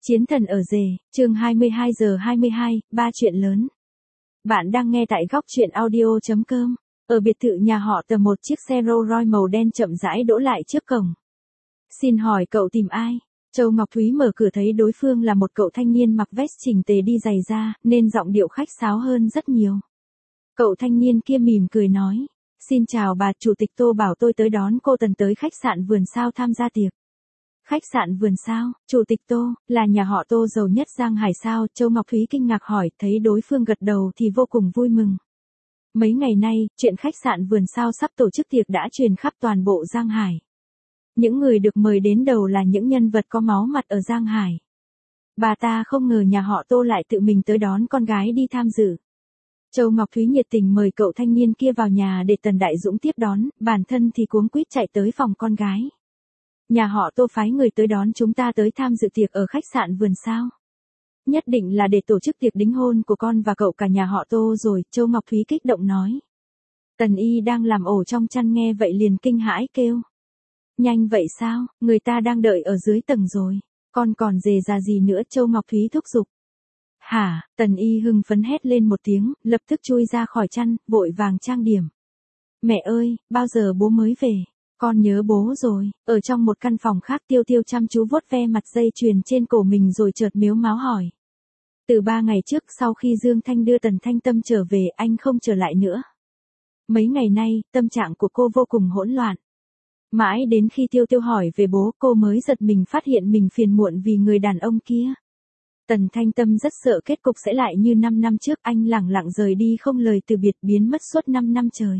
Chiến thần ở rể, chương 22:22, ba chuyện lớn. Bạn đang nghe tại góc truyện audio.com. Ở biệt thự nhà họ Tờ, một chiếc xe Rolls Royce màu đen chậm rãi đỗ lại trước cổng. Xin hỏi cậu tìm ai? Châu Ngọc Thúy mở cửa thấy đối phương là một cậu thanh niên mặc vest chỉnh tề đi giày da, nên giọng điệu khách sáo hơn rất nhiều. Cậu thanh niên kia mỉm cười nói, xin chào bà, chủ tịch Tô bảo tôi tới đón cô Tần tới khách sạn Vườn Sao tham gia tiệc. Khách sạn Vườn Sao, chủ tịch Tô, là nhà họ Tô giàu nhất Giang Hải sao? Châu Ngọc Thúy kinh ngạc hỏi, thấy đối phương gật đầu thì vô cùng vui mừng. Mấy ngày nay, chuyện khách sạn Vườn Sao sắp tổ chức tiệc đã truyền khắp toàn bộ Giang Hải. Những người được mời đến đầu là những nhân vật có máu mặt ở Giang Hải. Bà ta không ngờ nhà họ Tô lại tự mình tới đón con gái đi tham dự. Châu Ngọc Thúy nhiệt tình mời cậu thanh niên kia vào nhà để Tần Đại Dũng tiếp đón, bản thân thì cuống quýt chạy tới phòng con gái. Nhà họ Tô phái người tới đón chúng ta tới tham dự tiệc ở khách sạn Vườn Sao. Nhất định là để tổ chức tiệc đính hôn của con và cậu cả nhà họ Tô rồi, Châu Ngọc Thúy kích động nói. Tần Y đang làm ổ trong chăn nghe vậy liền kinh hãi kêu. Nhanh vậy sao, người ta đang đợi ở dưới tầng rồi, con còn dề ra gì nữa? Châu Ngọc Thúy thúc giục. Hả? Tần Y hưng phấn hét lên một tiếng, lập tức chui ra khỏi chăn, vội vàng trang điểm. Mẹ ơi, bao giờ bố mới về? Con nhớ bố rồi. Ở trong một căn phòng khác, Tiêu Tiêu chăm chú vuốt ve mặt dây chuyền trên cổ mình rồi chợt mếu máo hỏi. Từ 3 ngày trước, sau khi Dương Thanh đưa Tần Thanh Tâm trở về, anh không trở lại nữa. Mấy ngày nay, tâm trạng của cô vô cùng hỗn loạn. Mãi đến khi Tiêu Tiêu hỏi về bố, cô mới giật mình phát hiện mình phiền muộn vì người đàn ông kia. Tần Thanh Tâm rất sợ kết cục sẽ lại như 5 năm trước, anh lẳng lặng rời đi không lời từ biệt, biến mất suốt 5 năm trời.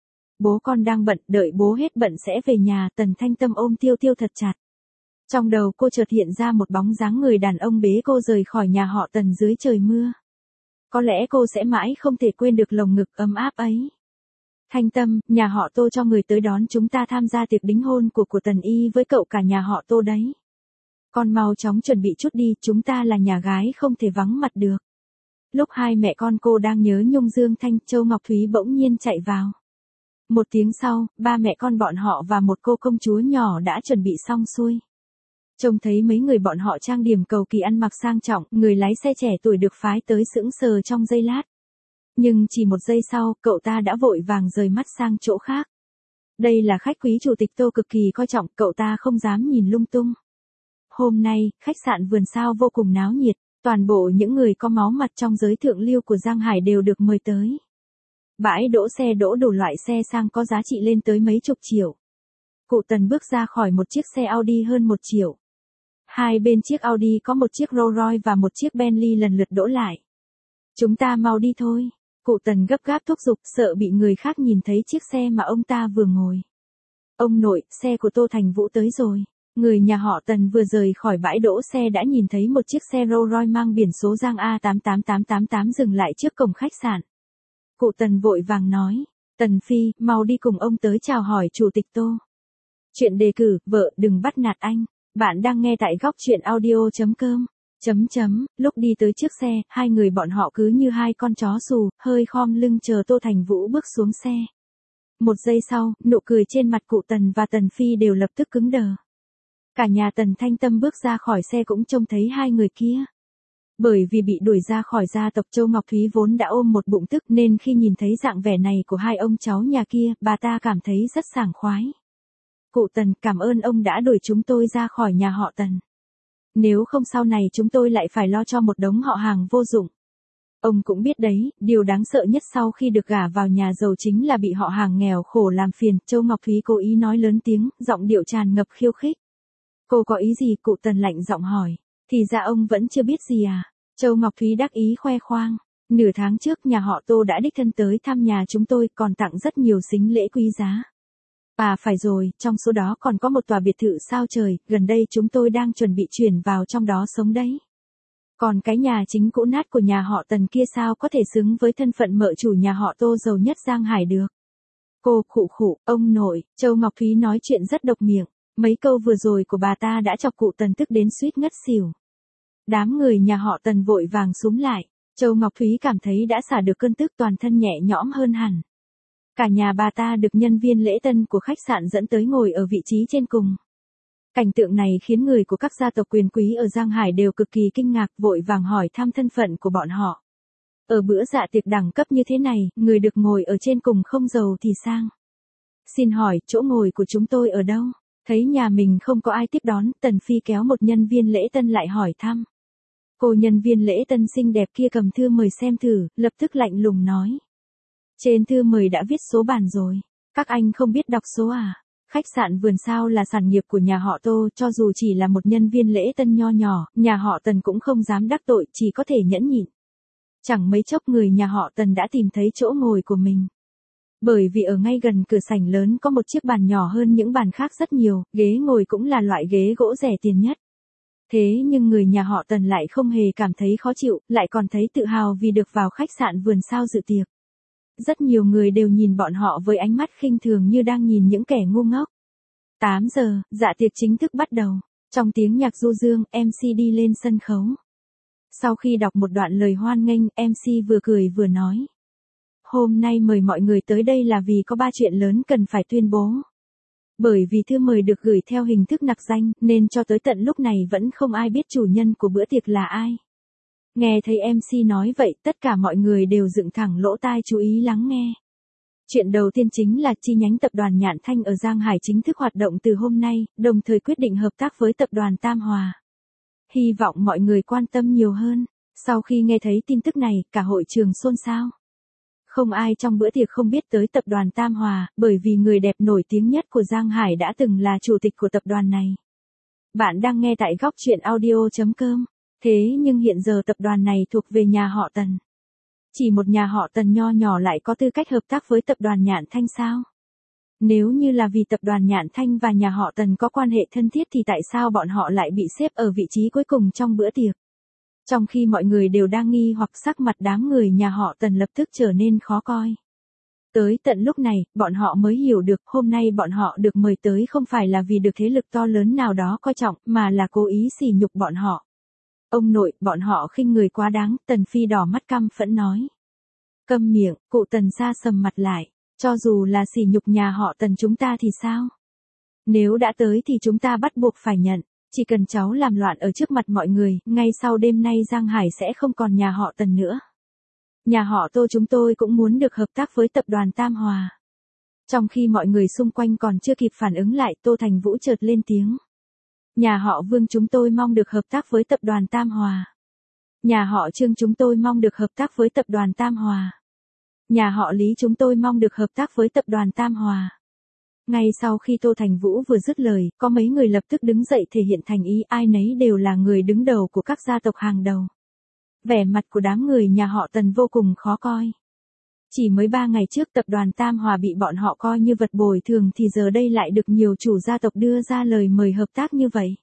Bố con đang bận, đợi bố hết bận sẽ về nhà. Tần Thanh Tâm ôm Tiêu Tiêu thật chặt. Trong đầu cô chợt hiện ra một bóng dáng người đàn ông bế cô rời khỏi nhà họ Tần dưới trời mưa. Có lẽ cô sẽ mãi không thể quên được lồng ngực ấm áp ấy. Thanh Tâm, nhà họ Tô cho người tới đón chúng ta tham gia tiệc đính hôn của Tần Y với cậu cả nhà họ Tô đấy. Con mau chóng chuẩn bị chút đi, chúng ta là nhà gái không thể vắng mặt được. Lúc hai mẹ con cô đang nhớ nhung Dương Thanh, Châu Ngọc Thúy bỗng nhiên chạy vào. Một tiếng sau, ba mẹ con bọn họ và một cô công chúa nhỏ đã chuẩn bị xong xuôi. Trông thấy mấy người bọn họ trang điểm cầu kỳ ăn mặc sang trọng, người lái xe trẻ tuổi được phái tới sững sờ trong giây lát. Nhưng chỉ một giây sau, cậu ta đã vội vàng rời mắt sang chỗ khác. Đây là khách quý chủ tịch Tô cực kỳ coi trọng, cậu ta không dám nhìn lung tung. Hôm nay, khách sạn Vườn Sao vô cùng náo nhiệt, toàn bộ những người có máu mặt trong giới thượng lưu của Giang Hải đều được mời tới. Bãi đỗ xe đỗ đủ loại xe sang có giá trị lên tới mấy chục triệu. Cụ Tần bước ra khỏi một chiếc xe Audi hơn 1 triệu. Hai bên chiếc Audi có một chiếc Rolls Royce và một chiếc Bentley lần lượt đỗ lại. Chúng ta mau đi thôi. Cụ Tần gấp gáp thúc giục, sợ bị người khác nhìn thấy chiếc xe mà ông ta vừa ngồi. Ông nội, xe của Tô Thành Vũ tới rồi. Người nhà họ Tần vừa rời khỏi bãi đỗ xe đã nhìn thấy một chiếc xe Rolls Royce mang biển số Giang A88888 dừng lại trước cổng khách sạn. Cụ Tần vội vàng nói, Tần Phi, mau đi cùng ông tới chào hỏi chủ tịch Tô. Chuyện đề cử, vợ, đừng bắt nạt anh. Bạn đang nghe tại góc truyện audio.com. Lúc đi tới trước xe, hai người bọn họ cứ như hai con chó xù, hơi khom lưng chờ Tô Thành Vũ bước xuống xe. Một giây sau, nụ cười trên mặt cụ Tần và Tần Phi đều lập tức cứng đờ. Cả nhà Tần Thanh Tâm bước ra khỏi xe cũng trông thấy hai người kia. Bởi vì bị đuổi ra khỏi gia tộc, Châu Ngọc Thúy vốn đã ôm một bụng tức nên khi nhìn thấy dạng vẻ này của hai ông cháu nhà kia, bà ta cảm thấy rất sảng khoái. Cụ Tần, cảm ơn ông đã đuổi chúng tôi ra khỏi nhà họ Tần. Nếu không sau này chúng tôi lại phải lo cho một đống họ hàng vô dụng. Ông cũng biết đấy, điều đáng sợ nhất sau khi được gả vào nhà giàu chính là bị họ hàng nghèo khổ làm phiền. Châu Ngọc Thúy cố ý nói lớn tiếng, giọng điệu tràn ngập khiêu khích. Cô có ý gì? Cụ Tần lạnh giọng hỏi. Thì ra ông vẫn chưa biết gì à? Châu Ngọc Thúy đắc ý khoe khoang. Nửa tháng trước nhà họ Tô đã đích thân tới thăm nhà chúng tôi, còn tặng rất nhiều sính lễ quý giá. À phải rồi, trong số đó còn có một tòa biệt thự sao trời, gần đây chúng tôi đang chuẩn bị chuyển vào trong đó sống đấy. Còn cái nhà chính cũ nát của nhà họ Tần kia sao có thể xứng với thân phận mợ chủ nhà họ Tô giàu nhất Giang Hải được. Cô khụ khụ, ông nội, Châu Ngọc Thúy nói chuyện rất độc miệng. Mấy câu vừa rồi của bà ta đã chọc cụ Tần tức đến suýt ngất xỉu. Đám người nhà họ Tần vội vàng xúm lại. Châu Ngọc Thúy cảm thấy đã xả được cơn tức, toàn thân nhẹ nhõm hơn hẳn. Cả nhà bà ta được nhân viên lễ tân của khách sạn dẫn tới ngồi ở vị trí trên cùng. Cảnh tượng này khiến người của các gia tộc quyền quý ở Giang Hải đều cực kỳ kinh ngạc, vội vàng hỏi thăm thân phận của bọn họ. Ở bữa dạ tiệc đẳng cấp như thế này, người được ngồi ở trên cùng không giàu thì sang. Xin hỏi, chỗ ngồi của chúng tôi ở đâu? Thấy nhà mình không có ai tiếp đón, Tần Phi kéo một nhân viên lễ tân lại hỏi thăm. Cô nhân viên lễ tân xinh đẹp kia cầm thư mời xem thử, lập tức lạnh lùng nói. Trên thư mời đã viết số bàn rồi. Các anh không biết đọc số à? Khách sạn Vườn Sao là sản nghiệp của nhà họ Tô, cho dù chỉ là một nhân viên lễ tân nho nhỏ, nhà họ Tần cũng không dám đắc tội, chỉ có thể nhẫn nhịn. Chẳng mấy chốc người nhà họ Tần đã tìm thấy chỗ ngồi của mình. Bởi vì ở ngay gần cửa sảnh lớn có một chiếc bàn nhỏ hơn những bàn khác rất nhiều, ghế ngồi cũng là loại ghế gỗ rẻ tiền nhất. Thế nhưng người nhà họ Tần lại không hề cảm thấy khó chịu, lại còn thấy tự hào vì được vào khách sạn Vườn Sao dự tiệc. Rất nhiều người đều nhìn bọn họ với ánh mắt khinh thường như đang nhìn những kẻ ngu ngốc. 8 giờ, dạ tiệc chính thức bắt đầu. Trong tiếng nhạc du dương, MC đi lên sân khấu. Sau khi đọc một đoạn lời hoan nghênh, MC vừa cười vừa nói. Hôm nay mời mọi người tới đây là vì có 3 chuyện lớn cần phải tuyên bố. Bởi vì thư mời được gửi theo hình thức nặc danh, nên cho tới tận lúc này vẫn không ai biết chủ nhân của bữa tiệc là ai. Nghe thấy MC nói vậy, tất cả mọi người đều dựng thẳng lỗ tai chú ý lắng nghe. Chuyện đầu tiên chính là chi nhánh tập đoàn Nhạn Thanh ở Giang Hải chính thức hoạt động từ hôm nay, đồng thời quyết định hợp tác với tập đoàn Tam Hòa. Hy vọng mọi người quan tâm nhiều hơn. Sau khi nghe thấy tin tức này, cả hội trường xôn xao. Không ai trong bữa tiệc không biết tới tập đoàn Tam Hòa, bởi vì người đẹp nổi tiếng nhất của Giang Hải đã từng là chủ tịch của tập đoàn này. Bạn đang nghe tại góc truyện audio.com. Thế nhưng hiện giờ tập đoàn này thuộc về nhà họ Tần. Chỉ một nhà họ Tần nho nhỏ lại có tư cách hợp tác với tập đoàn Nhạn Thanh sao? Nếu như là vì tập đoàn Nhạn Thanh và nhà họ Tần có quan hệ thân thiết thì tại sao bọn họ lại bị xếp ở vị trí cuối cùng trong bữa tiệc? Trong khi mọi người đều đang nghi hoặc, sắc mặt đám người nhà họ Tần lập tức trở nên khó coi. Tới tận lúc này, bọn họ mới hiểu được hôm nay bọn họ được mời tới không phải là vì được thế lực to lớn nào đó coi trọng, mà là cố ý sỉ nhục bọn họ. Ông nội, bọn họ khinh người quá đáng, Tần Phi đỏ mắt căm phẫn nói. Câm miệng, cụ Tần sa sầm mặt lại, cho dù là sỉ nhục nhà họ Tần chúng ta thì sao? Nếu đã tới thì chúng ta bắt buộc phải nhận, chỉ cần cháu làm loạn ở trước mặt mọi người, ngay sau đêm nay Giang Hải sẽ không còn nhà họ Tần nữa. Nhà họ Tô chúng tôi cũng muốn được hợp tác với tập đoàn Tam Hòa. Trong khi mọi người xung quanh còn chưa kịp phản ứng lại, Tô Thành Vũ chợt lên tiếng. Nhà họ Vương chúng tôi mong được hợp tác với tập đoàn Tam Hòa. Nhà họ Trương chúng tôi mong được hợp tác với tập đoàn Tam Hòa. Nhà họ Lý chúng tôi mong được hợp tác với tập đoàn Tam Hòa. Ngay sau khi Tô Thành Vũ vừa dứt lời, có mấy người lập tức đứng dậy thể hiện thành ý, ai nấy đều là người đứng đầu của các gia tộc hàng đầu. Vẻ mặt của đám người nhà họ Tần vô cùng khó coi. Chỉ mới 3 ngày trước tập đoàn Tam Hòa bị bọn họ coi như vật bồi thường thì giờ đây lại được nhiều chủ gia tộc đưa ra lời mời hợp tác như vậy.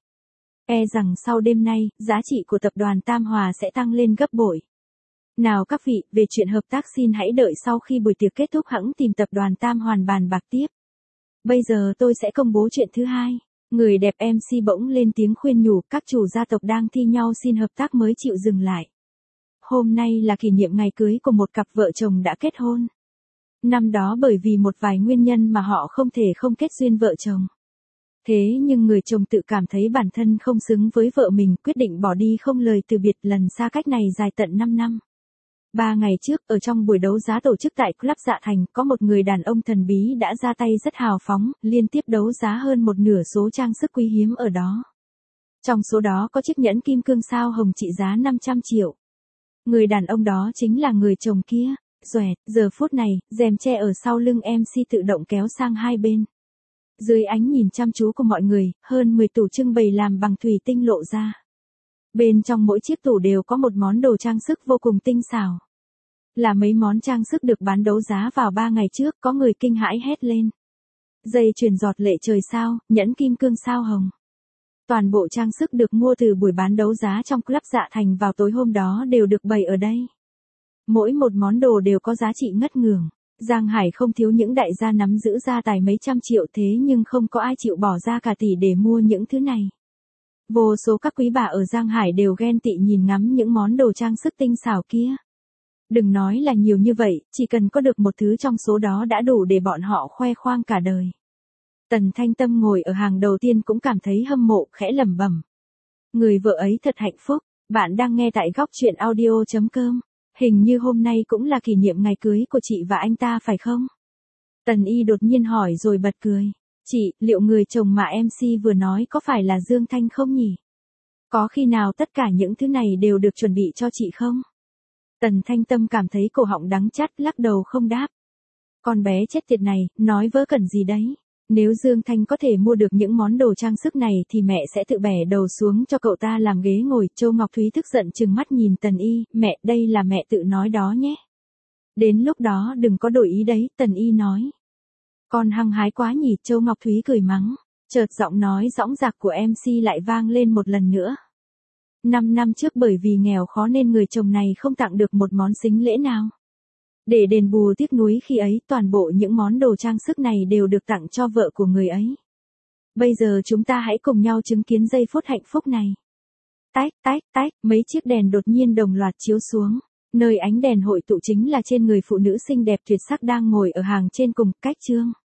E rằng sau đêm nay, giá trị của tập đoàn Tam Hòa sẽ tăng lên gấp bội. Nào các vị, về chuyện hợp tác xin hãy đợi sau khi buổi tiệc kết thúc hẵng tìm tập đoàn Tam Hoàn bàn bạc tiếp. Bây giờ tôi sẽ công bố chuyện thứ hai. Người đẹp MC bỗng lên tiếng khuyên nhủ, các chủ gia tộc đang thi nhau xin hợp tác mới chịu dừng lại. Hôm nay là kỷ niệm ngày cưới của một cặp vợ chồng đã kết hôn. Năm đó bởi vì một vài nguyên nhân mà họ không thể không kết duyên vợ chồng. Thế nhưng người chồng tự cảm thấy bản thân không xứng với vợ mình, quyết định bỏ đi không lời từ biệt, lần xa cách này dài tận 5 năm. 3 ngày trước, ở trong buổi đấu giá tổ chức tại Club Dạ Thành, có một người đàn ông thần bí đã ra tay rất hào phóng, liên tiếp đấu giá hơn một nửa số trang sức quý hiếm ở đó. Trong số đó có chiếc nhẫn kim cương sao hồng trị giá 500 triệu. Người đàn ông đó chính là người chồng kia. Xoẹt, giờ phút này, rèm che ở sau lưng MC tự động kéo sang hai bên. Dưới ánh nhìn chăm chú của mọi người, hơn 10 tủ trưng bày làm bằng thủy tinh lộ ra. Bên trong mỗi chiếc tủ đều có một món đồ trang sức vô cùng tinh xảo. Là mấy món trang sức được bán đấu giá vào 3 ngày trước, có người kinh hãi hét lên. Dây chuyền giọt lệ trời sao, nhẫn kim cương sao hồng. Toàn bộ trang sức được mua từ buổi bán đấu giá trong Club Dạ Thành vào tối hôm đó đều được bày ở đây. Mỗi một món đồ đều có giá trị ngất ngưởng. Giang Hải không thiếu những đại gia nắm giữ gia tài mấy trăm triệu, thế nhưng không có ai chịu bỏ ra cả tỷ để mua những thứ này. Vô số các quý bà ở Giang Hải đều ghen tị nhìn ngắm những món đồ trang sức tinh xảo kia. Đừng nói là nhiều như vậy, chỉ cần có được một thứ trong số đó đã đủ để bọn họ khoe khoang cả đời. Tần Thanh Tâm ngồi ở hàng đầu tiên cũng cảm thấy hâm mộ, khẽ lẩm bẩm. Người vợ ấy thật hạnh phúc. Bạn đang nghe tại góc chuyện audio.com. Hình như hôm nay cũng là kỷ niệm ngày cưới của chị và anh ta phải không? Tần Y đột nhiên hỏi rồi bật cười. Chị, liệu người chồng mà MC vừa nói có phải là Dương Thanh không nhỉ? Có khi nào tất cả những thứ này đều được chuẩn bị cho chị không? Tần Thanh Tâm cảm thấy cổ họng đắng chát, lắc đầu không đáp. Con bé chết tiệt này, nói vớ vẩn gì đấy. Nếu Dương Thanh có thể mua được những món đồ trang sức này thì mẹ sẽ tự bẻ đầu xuống cho cậu ta làm ghế ngồi. Châu Ngọc Thúy tức giận trừng mắt nhìn Tần Y, mẹ, đây là mẹ tự nói đó nhé. Đến lúc đó đừng có đổi ý đấy, Tần Y nói. Con hăng hái quá nhỉ, Châu Ngọc Thúy cười mắng. Chợt giọng nói dõng dạc của MC lại vang lên một lần nữa. 5 năm trước bởi vì nghèo khó nên người chồng này không tặng được một món sính lễ nào. Để đền bù tiếc nuối khi ấy, toàn bộ những món đồ trang sức này đều được tặng cho vợ của người ấy. Bây giờ chúng ta hãy cùng nhau chứng kiến giây phút hạnh phúc này. Tách, tách, tách, mấy chiếc đèn đột nhiên đồng loạt chiếu xuống. Nơi ánh đèn hội tụ chính là trên người phụ nữ xinh đẹp tuyệt sắc đang ngồi ở hàng trên cùng, cách Trương